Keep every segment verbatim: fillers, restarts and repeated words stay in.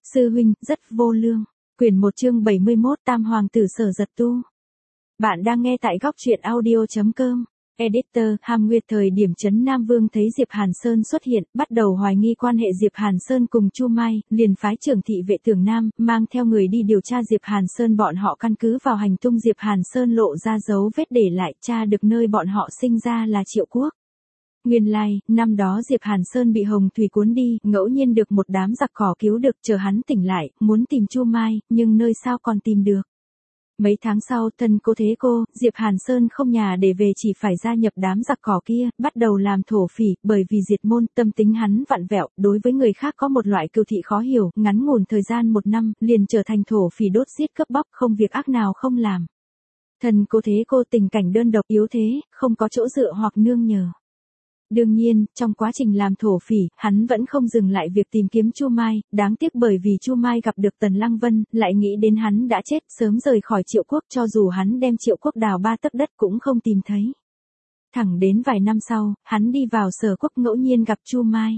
Sư huynh, rất vô lương. Quyển một chương bảy mươi mốt Tam Hoàng tử Sở Giật Tu. Bạn đang nghe tại góc truyện audio chấm com. Editor, Hàm Nguyệt. Thời điểm Trấn Nam Vương thấy Diệp Hàn Sơn xuất hiện, bắt đầu hoài nghi quan hệ Diệp Hàn Sơn cùng Chu Mai, liền phái trưởng thị vệ Tưởng Nam, mang theo người đi điều tra Diệp Hàn Sơn. Bọn họ căn cứ vào hành tung Diệp Hàn Sơn lộ ra dấu vết để lại, tra được nơi bọn họ sinh ra là Triệu Quốc. Nguyên lai, like, năm đó Diệp Hàn Sơn bị hồng thủy cuốn đi, ngẫu nhiên được một đám giặc cỏ cứu được, chờ hắn tỉnh lại, muốn tìm Chu Mai, nhưng nơi sao còn tìm được. Mấy tháng sau, thân cô thế cô, Diệp Hàn Sơn không nhà để về, chỉ phải gia nhập đám giặc cỏ kia, bắt đầu làm thổ phỉ, bởi vì diệt môn, tâm tính hắn vặn vẹo, đối với người khác có một loại cừu thị khó hiểu, ngắn ngủn thời gian một năm, liền trở thành thổ phỉ đốt giết cướp bóc, không việc ác nào không làm. Thân cô thế cô tình cảnh đơn độc yếu thế, không có chỗ dựa hoặc nương nhờ. Đương nhiên, trong quá trình làm thổ phỉ, hắn vẫn không dừng lại việc tìm kiếm Chu Mai, đáng tiếc bởi vì Chu Mai gặp được Tần Lăng Vân, lại nghĩ đến hắn đã chết, sớm rời khỏi Triệu Quốc, cho dù hắn đem Triệu Quốc đào ba tấc đất cũng không tìm thấy. Thẳng đến vài năm sau, hắn đi vào Sở Quốc ngẫu nhiên gặp Chu Mai.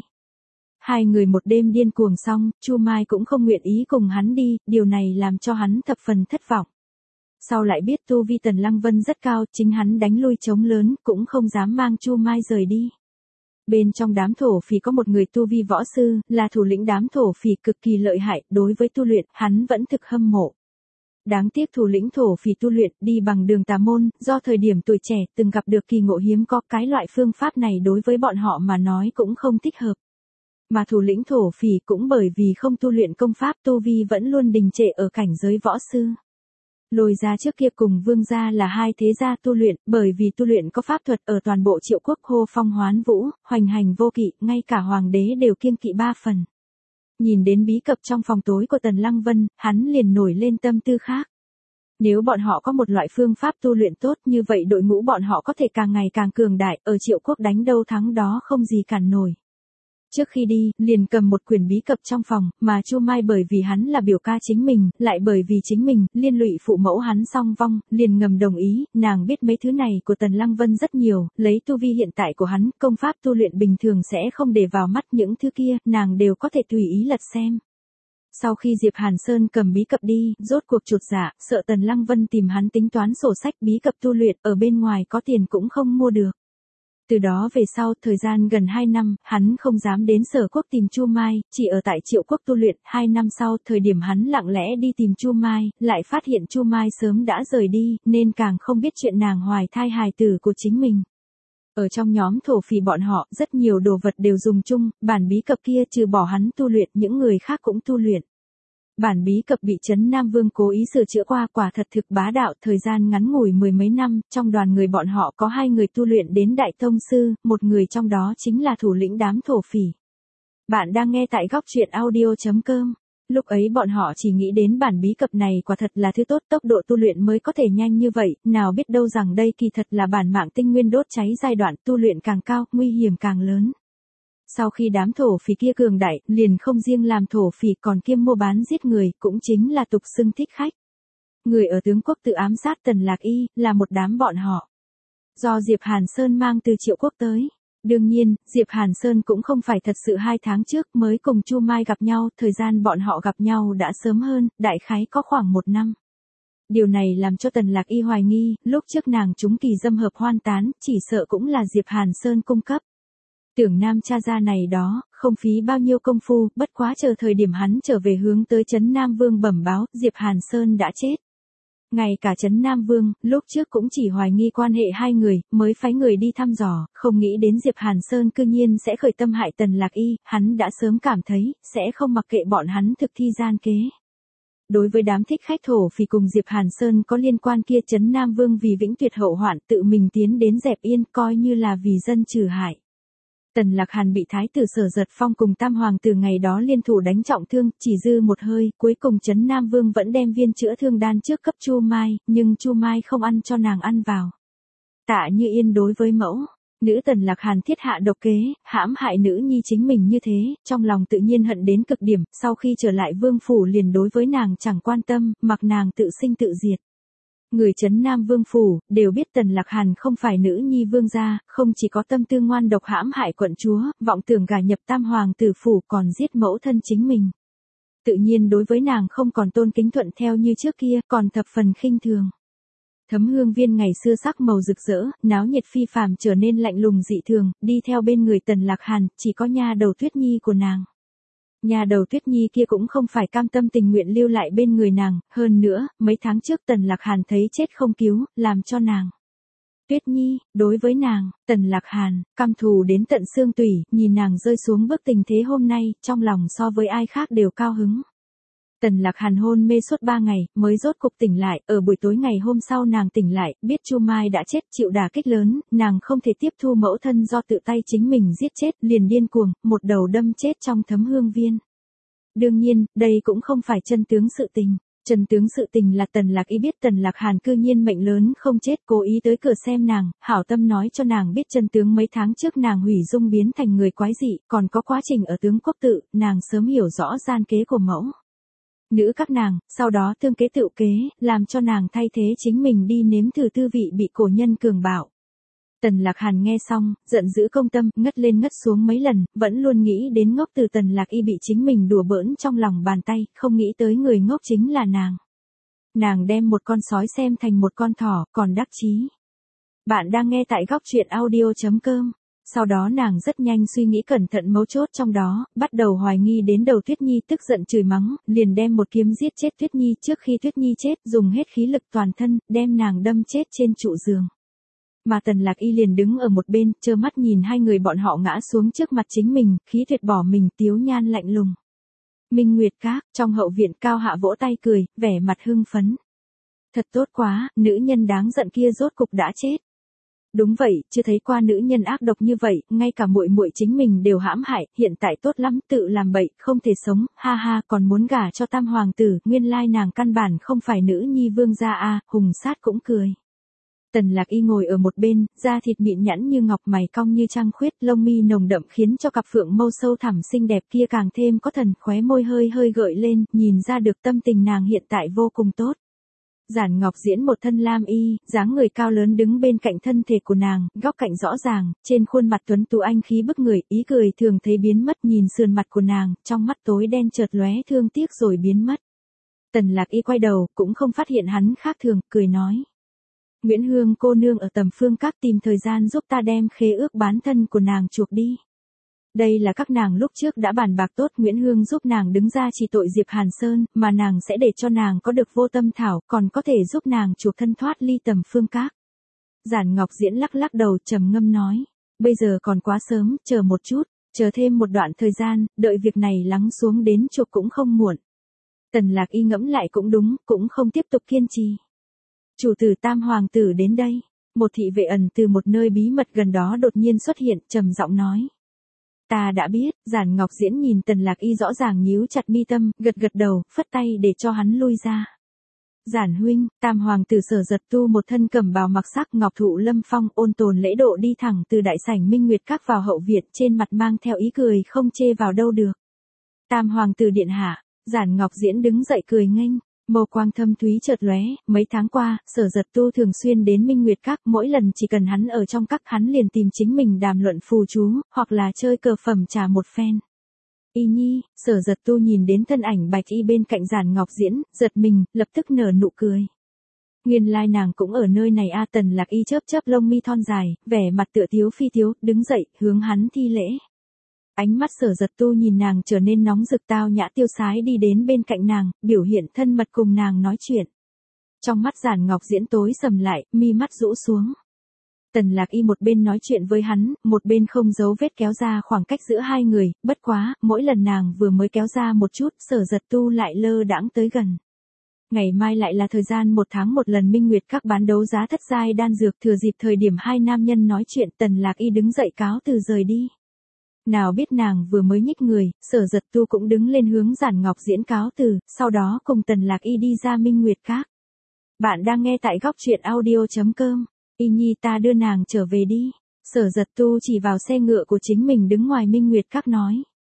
Hai người một đêm điên cuồng xong, Chu Mai cũng không nguyện ý cùng hắn đi, điều này làm cho hắn thập phần thất vọng. Sau lại biết tu vi Tần Lăng Vân rất cao, chính hắn đánh lui trống lớn, cũng không dám mang Chu Mai rời đi. Bên trong đám thổ phỉ có một người tu vi võ sư, là thủ lĩnh đám thổ phỉ cực kỳ lợi hại, đối với tu luyện, hắn vẫn thực hâm mộ. Đáng tiếc thủ lĩnh thổ phỉ tu luyện đi bằng đường tà môn, do thời điểm tuổi trẻ từng gặp được kỳ ngộ hiếm có, cái loại phương pháp này đối với bọn họ mà nói cũng không thích hợp. Mà thủ lĩnh thổ phỉ cũng bởi vì không tu luyện công pháp, tu vi vẫn luôn đình trệ ở cảnh giới võ sư. Lôi gia trước kia cùng Vương gia là hai thế gia tu luyện, bởi vì tu luyện có pháp thuật ở toàn bộ Triệu Quốc hô phong hoán vũ, hoành hành vô kỵ, ngay cả hoàng đế đều kiêng kỵ ba phần. Nhìn đến bí cập trong phòng tối của Tần Lăng Vân, hắn liền nổi lên tâm tư khác. Nếu bọn họ có một loại phương pháp tu luyện tốt như vậy, đội ngũ bọn họ có thể càng ngày càng cường đại, ở Triệu Quốc đánh đâu thắng đó không gì cản nổi. Trước khi đi, liền cầm một quyển bí cập trong phòng, mà Chu Mai bởi vì hắn là biểu ca chính mình, lại bởi vì chính mình, liên lụy phụ mẫu hắn song vong, liền ngầm đồng ý, nàng biết mấy thứ này của Tần Lăng Vân rất nhiều, lấy tu vi hiện tại của hắn, công pháp tu luyện bình thường sẽ không để vào mắt, những thứ kia, nàng đều có thể tùy ý lật xem. Sau khi Diệp Hàn Sơn cầm bí cập đi, rốt cuộc chột dạ, sợ Tần Lăng Vân tìm hắn tính toán sổ sách, bí cập tu luyện, ở bên ngoài có tiền cũng không mua được. Từ đó về sau, thời gian gần hai năm, hắn không dám đến Sở Quốc tìm Chu Mai, chỉ ở tại Triệu Quốc tu luyện. Hai năm sau, thời điểm hắn lặng lẽ đi tìm Chu Mai, lại phát hiện Chu Mai sớm đã rời đi, nên càng không biết chuyện nàng hoài thai hài tử của chính mình. Ở trong nhóm thổ phỉ bọn họ, rất nhiều đồ vật đều dùng chung, bản bí cập kia trừ bỏ hắn tu luyện, những người khác cũng tu luyện. Bản bí cập bị Trấn Nam Vương cố ý sửa chữa qua, quả thật thực bá đạo, thời gian ngắn ngủi mười mấy năm, trong đoàn người bọn họ có hai người tu luyện đến đại tông sư, một người trong đó chính là thủ lĩnh đám thổ phỉ. Bạn đang nghe tại góc truyện audio chấm com. Lúc ấy bọn họ chỉ nghĩ đến bản bí cập này quả thật là thứ tốt, tốc độ tu luyện mới có thể nhanh như vậy, nào biết đâu rằng đây kỳ thật là bản mạng tinh nguyên đốt cháy giai đoạn, tu luyện càng cao, nguy hiểm càng lớn. Sau khi đám thổ phỉ kia cường đại, liền không riêng làm thổ phỉ còn kiêm mua bán giết người, cũng chính là tục xưng thích khách. Người ở tướng quốc tự ám sát Tần Lạc Y, là một đám bọn họ. Do Diệp Hàn Sơn mang từ Triệu Quốc tới. Đương nhiên, Diệp Hàn Sơn cũng không phải thật sự hai tháng trước mới cùng Chu Mai gặp nhau, thời gian bọn họ gặp nhau đã sớm hơn, đại khái có khoảng một năm. Điều này làm cho Tần Lạc Y hoài nghi, lúc trước nàng trúng kỳ dâm hợp hoan tán, chỉ sợ cũng là Diệp Hàn Sơn cung cấp. Tưởng Nam cha ra này đó, không phí bao nhiêu công phu, bất quá chờ thời điểm hắn trở về hướng tới Trấn Nam Vương bẩm báo, Diệp Hàn Sơn đã chết. Ngay cả Trấn Nam Vương, lúc trước cũng chỉ hoài nghi quan hệ hai người, mới phái người đi thăm dò, không nghĩ đến Diệp Hàn Sơn cư nhiên sẽ khởi tâm hại Tần Lạc Y, hắn đã sớm cảm thấy, sẽ không mặc kệ bọn hắn thực thi gian kế. Đối với đám thích khách thổ phỉ cùng Diệp Hàn Sơn có liên quan kia, Trấn Nam Vương vì vĩnh tuyệt hậu hoạn tự mình tiến đến dẹp yên, coi như là vì dân trừ hại. Tần Lạc Hàn bị thái tử Sở Giật Phong cùng tam hoàng tử ngày đó liên thủ đánh trọng thương, chỉ dư một hơi, cuối cùng Trấn Nam Vương vẫn đem viên chữa thương đan trước cấp Chu Mai, nhưng Chu Mai không ăn cho nàng ăn vào. Tạ Như Yên đối với mẫu, nữ Tần Lạc Hàn thiết hạ độc kế, hãm hại nữ nhi chính mình như thế, trong lòng tự nhiên hận đến cực điểm, sau khi trở lại vương phủ liền đối với nàng chẳng quan tâm, mặc nàng tự sinh tự diệt. Người Trấn Nam Vương phủ, đều biết Tần Lạc Hàn không phải nữ nhi vương gia, không chỉ có tâm tư ngoan độc hãm hại quận chúa, vọng tưởng gả nhập tam hoàng tử phủ còn giết mẫu thân chính mình. Tự nhiên đối với nàng không còn tôn kính thuận theo như trước kia, còn thập phần khinh thường. Thấm Hương Viên ngày xưa sắc màu rực rỡ, náo nhiệt phi phàm trở nên lạnh lùng dị thường, đi theo bên người Tần Lạc Hàn, chỉ có nha đầu Tuyết Nhi của nàng. Nhà đầu Tuyết Nhi kia cũng không phải cam tâm tình nguyện lưu lại bên người nàng, hơn nữa, mấy tháng trước Tần Lạc Hàn thấy chết không cứu, làm cho nàng. Tuyết Nhi, đối với nàng, Tần Lạc Hàn, căm thù đến tận xương tủy, nhìn nàng rơi xuống bước tình thế hôm nay, trong lòng so với ai khác đều cao hứng. Tần Lạc Hàn hôn mê suốt ba ngày, mới rốt cục tỉnh lại, ở buổi tối ngày hôm sau nàng tỉnh lại, biết Chu Mai đã chết, chịu đả kích lớn, nàng không thể tiếp thu mẫu thân do tự tay chính mình giết chết, liền điên cuồng, một đầu đâm chết trong Thấm Hương Viên. Đương nhiên, đây cũng không phải chân tướng sự tình. Chân tướng sự tình là Tần Lạc Y biết Tần Lạc Hàn cư nhiên mệnh lớn không chết, cố ý tới cửa xem nàng, hảo tâm nói cho nàng biết chân tướng mấy tháng trước nàng hủy dung biến thành người quái dị, còn có quá trình ở tướng quốc tự, nàng sớm hiểu rõ gian kế của mẫu nữ các nàng, sau đó tương kế tự kế, làm cho nàng thay thế chính mình đi nếm thử tư vị bị cổ nhân cường bạo. Tần Lạc Hàn nghe xong, giận dữ công tâm, ngất lên ngất xuống mấy lần, vẫn luôn nghĩ đến ngốc từ Tần Lạc Y bị chính mình đùa bỡn trong lòng bàn tay, không nghĩ tới người ngốc chính là nàng. Nàng đem một con sói xem thành một con thỏ, còn đắc chí. Bạn đang nghe tại góc truyện audio chấm com. Sau đó nàng rất nhanh suy nghĩ cẩn thận mấu chốt trong đó, bắt đầu hoài nghi đến đầu Tuyết Nhi, tức giận chửi mắng, liền đem một kiếm giết chết Tuyết Nhi. Trước khi Tuyết Nhi chết, dùng hết khí lực toàn thân, đem nàng đâm chết trên trụ giường. Mà Tần Lạc Y liền đứng ở một bên, trơ mắt nhìn hai người bọn họ ngã xuống trước mặt chính mình, khí tuyệt bỏ mình, tiếu nhan lạnh lùng. Minh Nguyệt Các, trong hậu viện Cao Hạ vỗ tay cười, vẻ mặt hưng phấn. Thật tốt quá, nữ nhân đáng giận kia rốt cục đã chết. Đúng vậy, chưa thấy qua nữ nhân ác độc như vậy, ngay cả muội muội chính mình đều hãm hại, hiện tại tốt lắm, tự làm bậy, không thể sống, ha ha, còn muốn gả cho tam hoàng tử, nguyên lai nàng căn bản không phải nữ nhi vương gia a, Hùng Sát cũng cười. Tần Lạc Y ngồi ở một bên, da thịt mịn nhẵn như ngọc, mày cong như trăng khuyết, lông mi nồng đậm khiến cho cặp phượng mâu sâu thẳm xinh đẹp kia càng thêm có thần, khóe môi hơi hơi gợi lên, nhìn ra được tâm tình nàng hiện tại vô cùng tốt. Giản Ngọc Diễn một thân lam y, dáng người cao lớn đứng bên cạnh thân thể của nàng, góc cạnh rõ ràng, trên khuôn mặt tuấn tú anh khí bức người, ý cười thường thấy biến mất, nhìn sườn mặt của nàng, trong mắt tối đen chợt lóe thương tiếc rồi biến mất. Tần Lạc Y quay đầu, cũng không phát hiện hắn khác thường, cười nói. Nguyễn Hương cô nương ở Tầm Phương Các tìm thời gian giúp ta đem khế ước bán thân của nàng chuộc đi. Đây là các nàng lúc trước đã bàn bạc tốt, Nguyễn Hương giúp nàng đứng ra chỉ tội Diệp Hàn Sơn, mà nàng sẽ để cho nàng có được vô tâm thảo, còn có thể giúp nàng chuộc thân thoát ly Tầm Phương Các. Giản Ngọc Diễn lắc lắc đầu trầm ngâm nói, bây giờ còn quá sớm, chờ một chút, chờ thêm một đoạn thời gian, đợi việc này lắng xuống đến chuộc cũng không muộn. Tần Lạc Y ngẫm lại cũng đúng, cũng không tiếp tục kiên trì. Chủ tử Tam hoàng tử đến đây, một thị vệ ẩn từ một nơi bí mật gần đó đột nhiên xuất hiện, trầm giọng nói. Ta đã biết. Giản Ngọc Diễn nhìn Tần Lạc Y rõ ràng nhíu chặt mi tâm, gật gật đầu, phất tay để cho hắn lui ra. Giản huynh, Tam hoàng tử Sở Giật Tu một thân cẩm bào mặc sắc, ngọc thụ lâm phong, ôn tồn lễ độ đi thẳng từ đại sảnh Minh Nguyệt Các vào hậu viện, trên mặt mang theo ý cười không chê vào đâu được. Tam hoàng tử điện hạ. Giản Ngọc Diễn đứng dậy cười nghênh. Mâu quang thâm thúy chợt lóe, mấy tháng qua, Sở Giật Tu thường xuyên đến Minh Nguyệt Các, mỗi lần chỉ cần hắn ở trong các hắn liền tìm chính mình đàm luận phù chú, hoặc là chơi cờ phẩm trà một phen. Y Nhi, Sở Giật Tu nhìn đến thân ảnh Bạch Y bên cạnh Giản Ngọc Diễn, giật mình, lập tức nở nụ cười. Nguyên lai nàng cũng ở nơi này a. Tần Lạc Y chớp chớp lông mi thon dài, vẻ mặt tựa thiếu phi thiếu, đứng dậy, hướng hắn thi lễ. Ánh mắt Sở Giật Tu nhìn nàng trở nên nóng rực, tao nhã tiêu sái đi đến bên cạnh nàng, biểu hiện thân mật cùng nàng nói chuyện. Trong mắt Giản Ngọc Diễn tối sầm lại, mi mắt rũ xuống. Tần Lạc Y một bên nói chuyện với hắn, một bên không giấu vết kéo ra khoảng cách giữa hai người, bất quá, mỗi lần nàng vừa mới kéo ra một chút, Sở Giật Tu lại lơ đãng tới gần. Ngày mai lại là thời gian một tháng một lần Minh Nguyệt Các bán đấu giá thất giai đan dược, thừa dịp thời điểm hai nam nhân nói chuyện, Tần Lạc Y đứng dậy cáo từ rời đi. Nào biết nàng vừa mới nhích người, Sở Giật Tu cũng đứng lên hướng Giản Ngọc Diễn cáo từ, sau đó cùng Tần Lạc Y đi ra Minh Nguyệt Các. Bạn đang nghe tại góc truyện audio chấm com. Y Nhi, ta đưa nàng trở về đi. Sở Giật Tu chỉ vào xe ngựa của chính mình đứng ngoài Minh Nguyệt Các nói.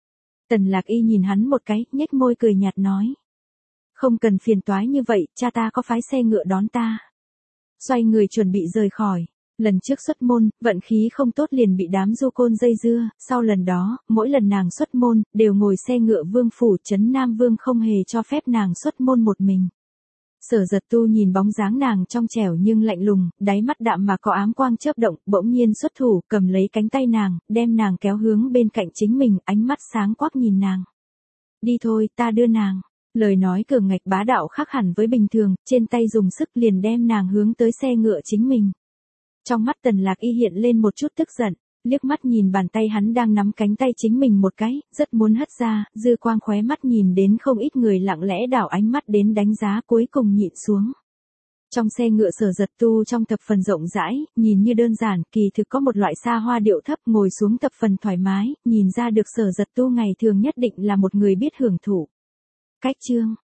Tần Lạc Y nhìn hắn một cái, nhếch môi cười nhạt nói. Không cần phiền toái như vậy, cha ta có phái xe ngựa đón ta. Xoay người chuẩn bị rời khỏi. Lần trước xuất môn, vận khí không tốt liền bị đám du côn dây dưa, sau lần đó, mỗi lần nàng xuất môn, đều ngồi xe ngựa vương phủ trấn Nam Vương không hề cho phép nàng xuất môn một mình. Sở Giật Tu nhìn bóng dáng nàng trong trẻo nhưng lạnh lùng, đáy mắt đạm mà có ám quang chớp động, bỗng nhiên xuất thủ, cầm lấy cánh tay nàng, đem nàng kéo hướng bên cạnh chính mình, ánh mắt sáng quắc nhìn nàng. Đi thôi, ta đưa nàng. Lời nói cường ngạch bá đạo khác hẳn với bình thường, trên tay dùng sức liền đem nàng hướng tới xe ngựa chính mình. Trong mắt Tần Lạc Y hiện lên một chút tức giận, liếc mắt nhìn bàn tay hắn đang nắm cánh tay chính mình một cái, rất muốn hất ra, dư quang khóe mắt nhìn đến không ít người lặng lẽ đảo ánh mắt đến đánh giá cuối cùng nhịn xuống. Trong xe ngựa Sở Giật Tu trong thập phần rộng rãi, nhìn như đơn giản, kỳ thực có một loại xa hoa điệu thấp, ngồi xuống thập phần thoải mái, nhìn ra được Sở Giật Tu ngày thường nhất định là một người biết hưởng thụ. Cách chương